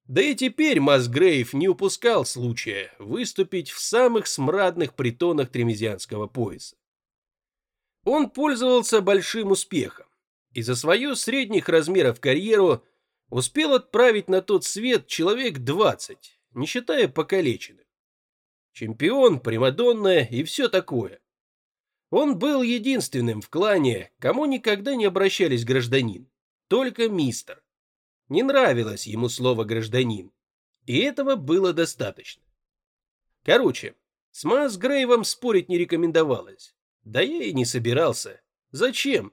Да и теперь Масгрейв не упускал случая выступить в самых смрадных притонах Тремезианского пояса. Он пользовался большим успехом и за свою средних размеров карьеру успел отправить на тот свет человек 20, не считая покалеченных. Чемпион, примадонна и все такое. Он был единственным в клане, кому никогда не обращались гражданин, только мистер. Не нравилось ему слово «гражданин», и этого было достаточно. Короче, с Масгрейвом спорить не рекомендовалось. Да я и не собирался. Зачем?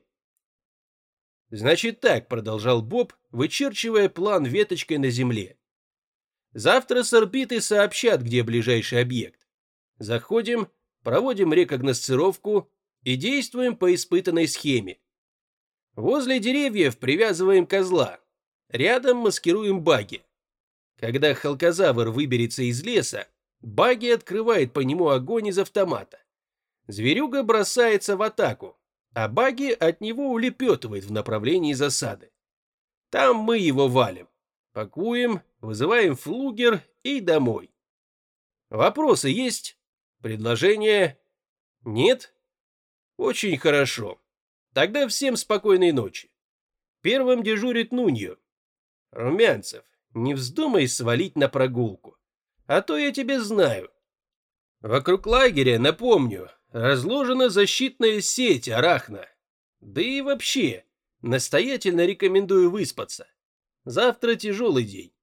Значит так, продолжал Боб, вычерчивая план веточкой на земле. Завтра с орбиты сообщат, где ближайший объект. Заходим, проводим рекогносцировку и действуем по испытанной схеме. Возле деревьев привязываем козла. Рядом маскируем багги. Когда халкозавр выберется из леса, багги открывает по нему огонь из автомата. Зверюга бросается в атаку, а багги от него улепетывает в направлении засады. Там мы его валим, пакуем, вызываем флугер и домой. Вопросы есть? Предложения? Нет? Очень хорошо. Тогда всем спокойной ночи. Первым дежурит Нуньо. Румянцев, не вздумай свалить на прогулку, а то я тебя знаю. Вокруг лагеря, напомню, разложена защитная сеть арахна. Да и вообще, настоятельно рекомендую выспаться. Завтра тяжелый день.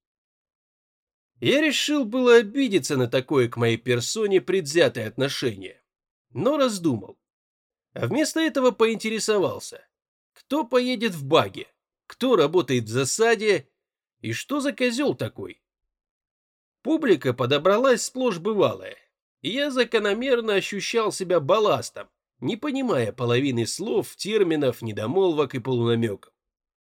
Я решил было обидеться на такое к моей персоне предвзятое отношение, но раздумал. А вместо этого поинтересовался, кто поедет в багги, кто работает в засаде и что за козел такой. Публика подобралась сплошь бывалая, и я закономерно ощущал себя балластом, не понимая половины слов, терминов, недомолвок и полунамеков.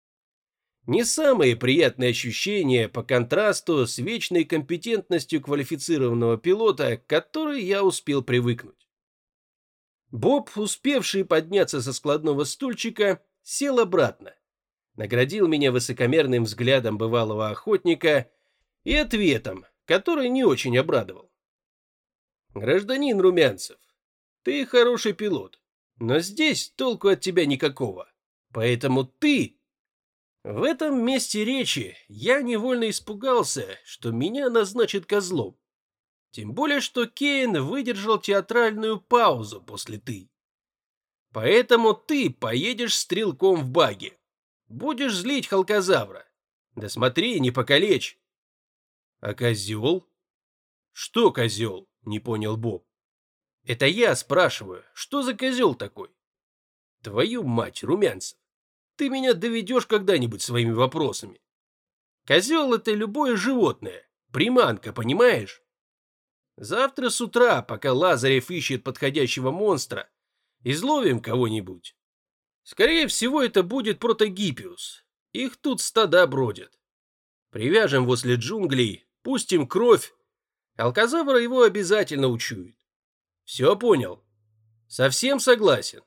Не самые приятные ощущения по контрасту с вечной компетентностью квалифицированного пилота, к которой я успел привыкнуть. Боб, успевший подняться со складного стульчика, сел обратно, наградил меня высокомерным взглядом бывалого охотника и ответом, который не очень обрадовал. «Гражданин Румянцев, ты хороший пилот, но здесь толку от тебя никакого, поэтому ты...» В этом месте речи я невольно испугался, что меня назначат козлом. Тем более, что Кейн выдержал театральную паузу после «ты». Поэтому ты поедешь стрелком в багги. Будешь злить халкозавра. Да смотри, не покалечь. А козел? Что козел? Не понял Боб. Это я спрашиваю, что за козел такой? Твою мать, Румянцев, ты меня доведешь когда-нибудь своими вопросами. Козел — это любое животное, приманка, понимаешь? Завтра с утра, пока Лазарев ищет подходящего монстра, изловим кого-нибудь. Скорее всего, это будет протогиппиус. Их тут стада бродят. Привяжем возле джунглей, пустим кровь. Алкозавр его обязательно учует. Все понял? Совсем согласен?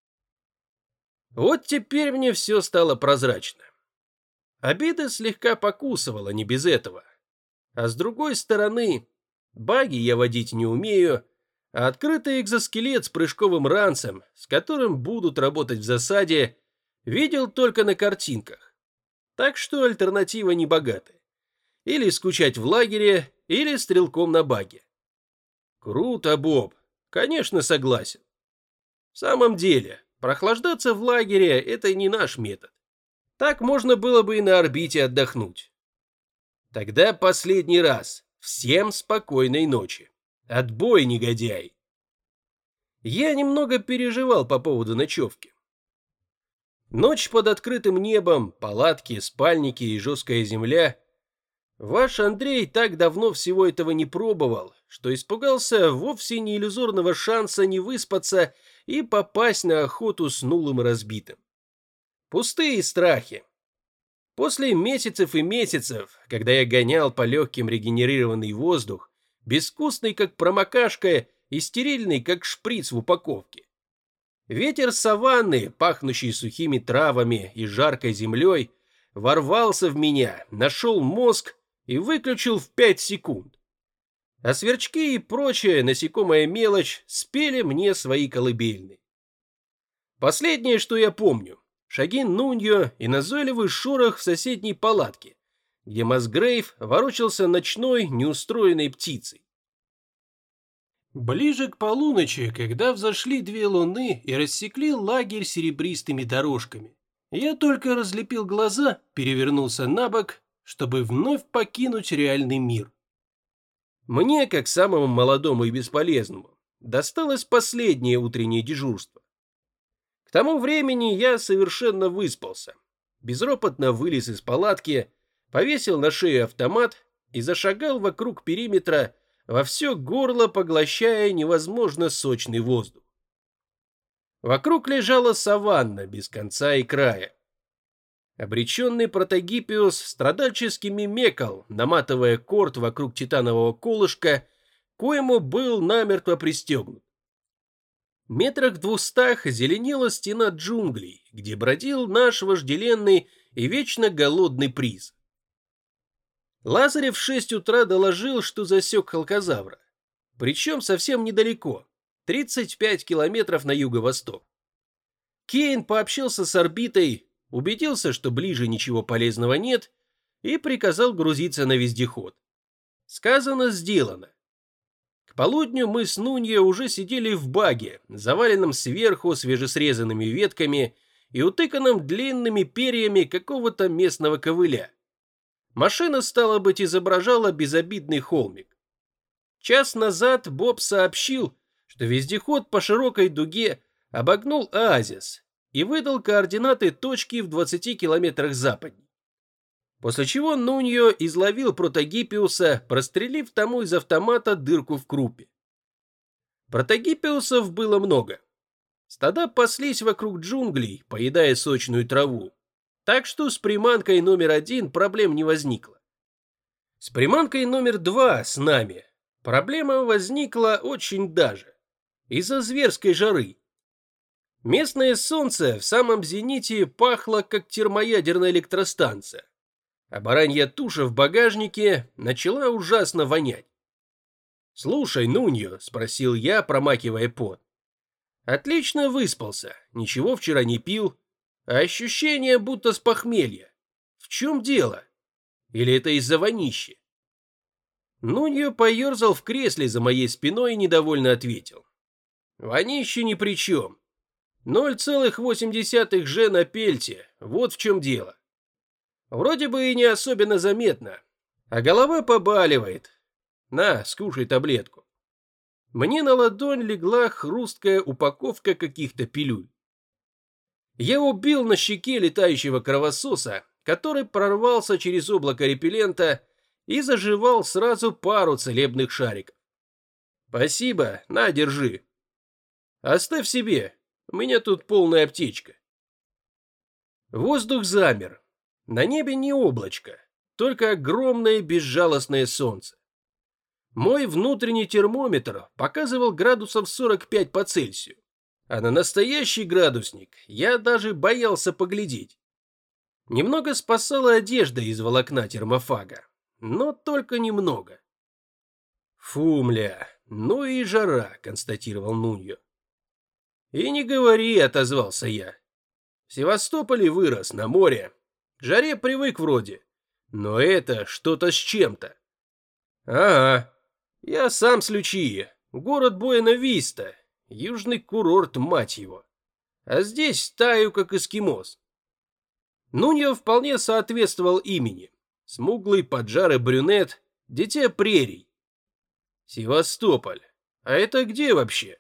Вот теперь мне все стало прозрачно. Обида слегка покусывала, не без этого. А с другой стороны, багги я водить не умею, а открытый экзоскелет с прыжковым ранцем, с которым будут работать в засаде, видел только на картинках. Так что альтернатива не богатая. Или скучать в лагере, или стрелком на багги. Круто, Боб. Конечно, согласен. В самом деле, прохлаждаться в лагере – это не наш метод. Так можно было бы и на орбите отдохнуть. Тогда последний раз. Всем спокойной ночи. Отбой, негодяй. Я немного переживал по поводу ночевки. Ночь под открытым небом, палатки, спальники и жесткая земля. Ваш Андрей так давно всего этого не пробовал, что испугался вовсе не иллюзорного шанса не выспаться и попасть на охоту с нулым и разбитым. Пустые страхи. После месяцев и месяцев, когда я гонял по легким регенерированный воздух, безвкусный как промокашка и стерильный как шприц в упаковке. Ветер саванны, пахнущий сухими травами и жаркой землей, ворвался в меня, нашел мозг и выключил в 5 секунд. А сверчки и прочая насекомая мелочь спели мне свои колыбельные. Последнее, что я помню, шаги Нуньо и назойливый шорох в соседней палатке, где Масгрейв ворочался ночной неустроенной птицей. Ближе к полуночи, когда взошли 2 луны и рассекли лагерь серебристыми дорожками, я только разлепил глаза, перевернулся на бок, чтобы вновь покинуть реальный мир. Мне, как самому молодому и бесполезному, досталось последнее утреннее дежурство. К тому времени я совершенно выспался, безропотно вылез из палатки, повесил на шею автомат и зашагал вокруг периметра, во все горло поглощая невозможно сочный воздух. Вокруг лежала саванна без конца и края. Обреченный протогиппиус страдальчески мекал, наматывая корд вокруг титанового колышка, коему был намертво пристегнут. Метрах в 200 зеленела стена джунглей, где бродил наш вожделенный и вечно голодный приз. Лазарев в 6 утра доложил, что засек халкозавра. Причем совсем недалеко, 35 километров на юго-восток. Кейн пообщался с орбитой, убедился, что ближе ничего полезного нет, и приказал грузиться на вездеход. Сказано, сделано. К полудню мы с Нуньо уже сидели в баге, заваленном сверху свежесрезанными ветками и утыканном длинными перьями какого-то местного ковыля. Машина, стало быть, изображала безобидный холмик. Час назад Боб сообщил, что вездеход по широкой дуге обогнул оазис и выдал координаты точки в 20 километрах западней. После чего Нуньо изловил протогиппиуса, прострелив тому из автомата дырку в крупе. Протогиппиусов было много. Стада паслись вокруг джунглей, поедая сочную траву. Так что с приманкой номер 1 проблем не возникло. С приманкой номер 2 с нами проблема возникла очень даже. Из-за зверской жары. Местное солнце в самом зените пахло, как термоядерная электростанция, а баранья туша в багажнике начала ужасно вонять. «Слушай, Нуньо», — спросил я, промакивая пот. «Отлично выспался, ничего вчера не пил, а ощущение будто с похмелья. В чем дело? Или это из-за вонищи?» Нуньо поерзал в кресле за моей спиной и недовольно ответил. «Вонище ни при чем. 0,8 G на пельте, вот в чем дело. Вроде бы и не особенно заметно, а голова побаливает. На, скушай таблетку». Мне на ладонь легла хрусткая упаковка каких-то пилюль. Я убил на щеке летающего кровососа, который прорвался через облако репеллента и заживал сразу пару целебных шариков. «Спасибо, на, держи. Оставь себе, у меня тут полная аптечка». Воздух замер. На небе не облачко, только огромное безжалостное солнце. Мой внутренний термометр показывал градусов 45 по Цельсию, а на настоящий градусник я даже боялся поглядеть. Немного спасала одежда из волокна термофага, но только немного. «Фу, мля, ну и жара», — констатировал Нуньо. «И не говори», — отозвался я. «В Севастополе вырос, на море. К жаре привык вроде, но это что-то с чем-то». «Ага, я сам с Лючии, город Буэна-Виста, южный курорт, мать его. А здесь таю, как эскимос». Нуньо вполне соответствовал имени. Смуглый, поджарый брюнет, дитя прерий. Севастополь. А это где вообще?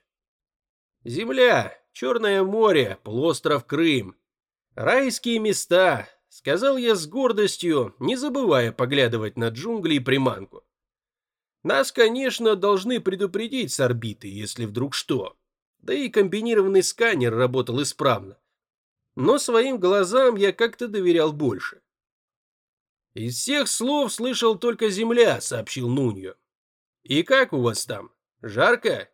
Земля, Черное море, полуостров Крым. Райские места, сказал я с гордостью, не забывая поглядывать на джунгли и приманку. Нас, конечно, должны предупредить с орбиты, если вдруг что. Да и комбинированный сканер работал исправно. Но своим глазам я как-то доверял больше. «Из всех слов слышал только земля», — сообщил Нуньо. «И как у вас там? Жарко?»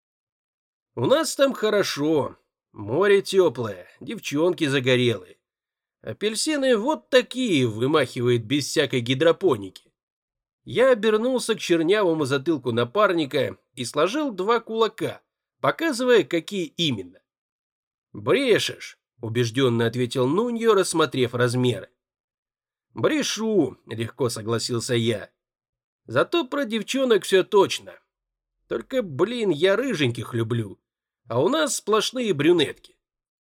«У нас там хорошо. Море теплое, девчонки загорелые. Апельсины вот такие вымахивает без всякой гидропоники. Я обернулся к чернявому затылку напарника и сложил 2 кулака, показывая, какие именно. «Брешешь», — убежденно ответил Нуньо, рассмотрев размеры. «Брешу», — легко согласился я. «Зато про девчонок все точно. Только, блин, я рыженьких люблю, а у нас сплошные брюнетки».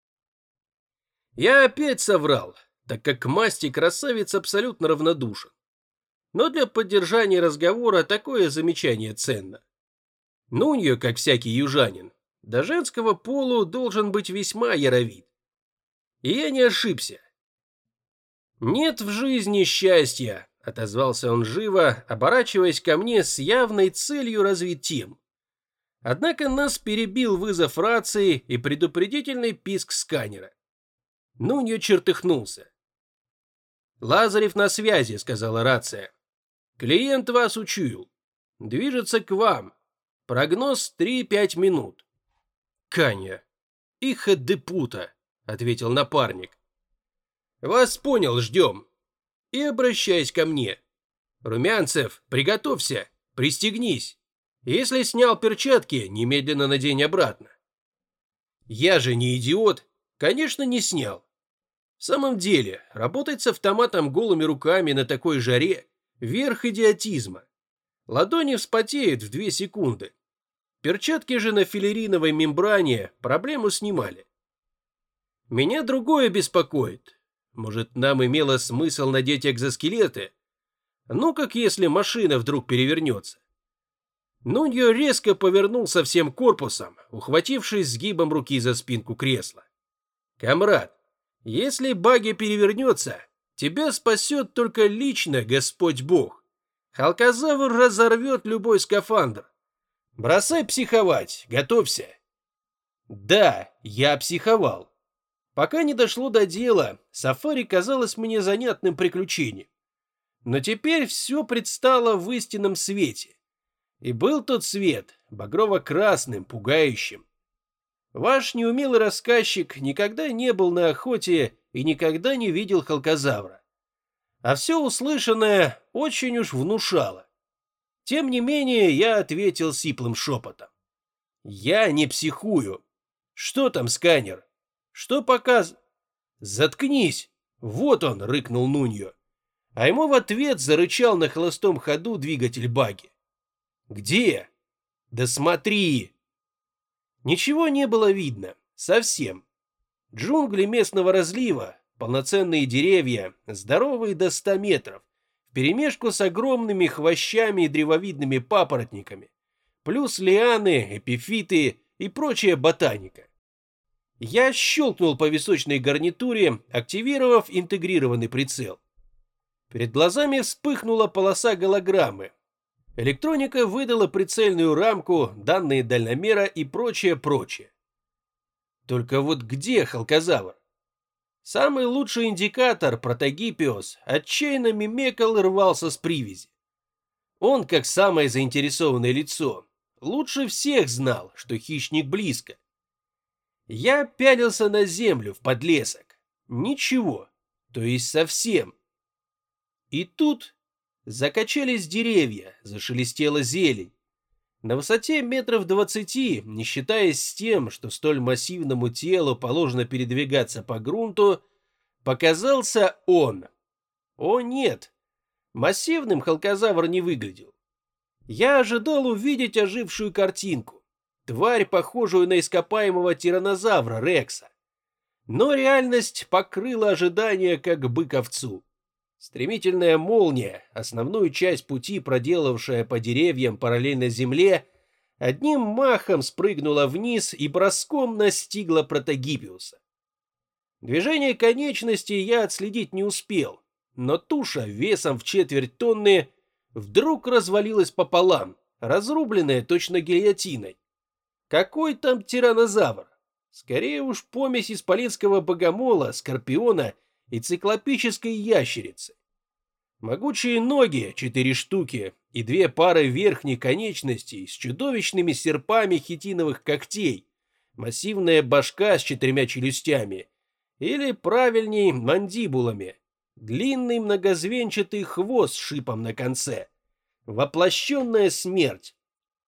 Я опять соврал, так как к масти красавец абсолютно равнодушен. Но для поддержания разговора такое замечание ценно. Нуньо, как всякий южанин, до женского полу должен быть весьма яровит. И я не ошибся. «Нет в жизни счастья», — отозвался он живо, оборачиваясь ко мне с явной целью развить тему. Однако нас перебил вызов рации и предупредительный писк сканера. Нуньо чертыхнулся. «Лазарев на связи», — сказала рация. «Клиент вас учуял. Движется к вам. Прогноз 3-5 минут». «Каня, иха де пута», — ответил напарник. «Вас понял, ждем. И обращаясь ко мне. Румянцев, приготовься, пристегнись. Если снял перчатки, немедленно надень обратно». Я же не идиот, конечно, не снял. В самом деле, работать с автоматом голыми руками на такой жаре – верх идиотизма. Ладони вспотеют в 2 секунды. Перчатки же на филериновой мембране проблему снимали. Меня другое беспокоит. Может, нам имело смысл надеть экзоскелеты? Ну, как если машина вдруг перевернется. Нуньо резко повернулся всем корпусом, ухватившись сгибом руки за спинку кресла. «Камрад, если багги перевернется, тебя спасет только лично Господь Бог. Халказавр разорвет любой скафандр. Бросай психовать, готовься». Да, я психовал. Пока не дошло до дела, сафари казалось мне занятным приключением. Но теперь все предстало в истинном свете. И был тот свет багрово-красным, пугающим. Ваш неумелый рассказчик никогда не был на охоте и никогда не видел халказавра. А все услышанное очень уж внушало. Тем не менее, я ответил сиплым шепотом. Я не психую. Что там сканер? Что показ... Заткнись! Вот он, рыкнул Нуньо. А ему в ответ зарычал на холостом ходу двигатель багги. Где? Да смотри! Ничего не было видно. Совсем. Джунгли местного разлива, полноценные деревья, здоровые до 100 метров, вперемешку с огромными хвощами и древовидными папоротниками, плюс лианы, эпифиты и прочая ботаника. Я щелкнул по височной гарнитуре, активировав интегрированный прицел. Перед глазами вспыхнула полоса голограммы. Электроника выдала прицельную рамку, данные дальномера и прочее. Только вот где халказавр? Самый лучший индикатор, протогипиос, отчаянно мимекал и рвался с привязи. Он, как самое заинтересованное лицо, лучше всех знал, что хищник близко. Я пялился на землю в подлесок. Ничего, то есть совсем. И тут закачались деревья, зашелестела зелень. На высоте метров 20, не считаясь с тем, что столь массивному телу положено передвигаться по грунту, показался он. О нет, массивным халказавр не выглядел. Я ожидал увидеть ожившую картинку, тварь, похожую на ископаемого тираннозавра Рекса. Но реальность покрыла ожидания, как бык овцу. Стремительная молния, основную часть пути проделавшая по деревьям параллельно земле, одним махом спрыгнула вниз и броском настигла протогипиуса. Движение конечностей я отследить не успел, но туша весом в 1/4 тонны вдруг развалилась пополам, разрубленная точно гильотиной. Какой там тираннозавр? Скорее уж помесь исполинского богомола, скорпиона и циклопической ящерицы. Могучие ноги, 4 штуки, и 2 пары верхних конечностей с чудовищными серпами хитиновых когтей, массивная башка с 4 челюстями, или, правильней, мандибулами, длинный многозвенчатый хвост с шипом на конце, Воплощенная смерть,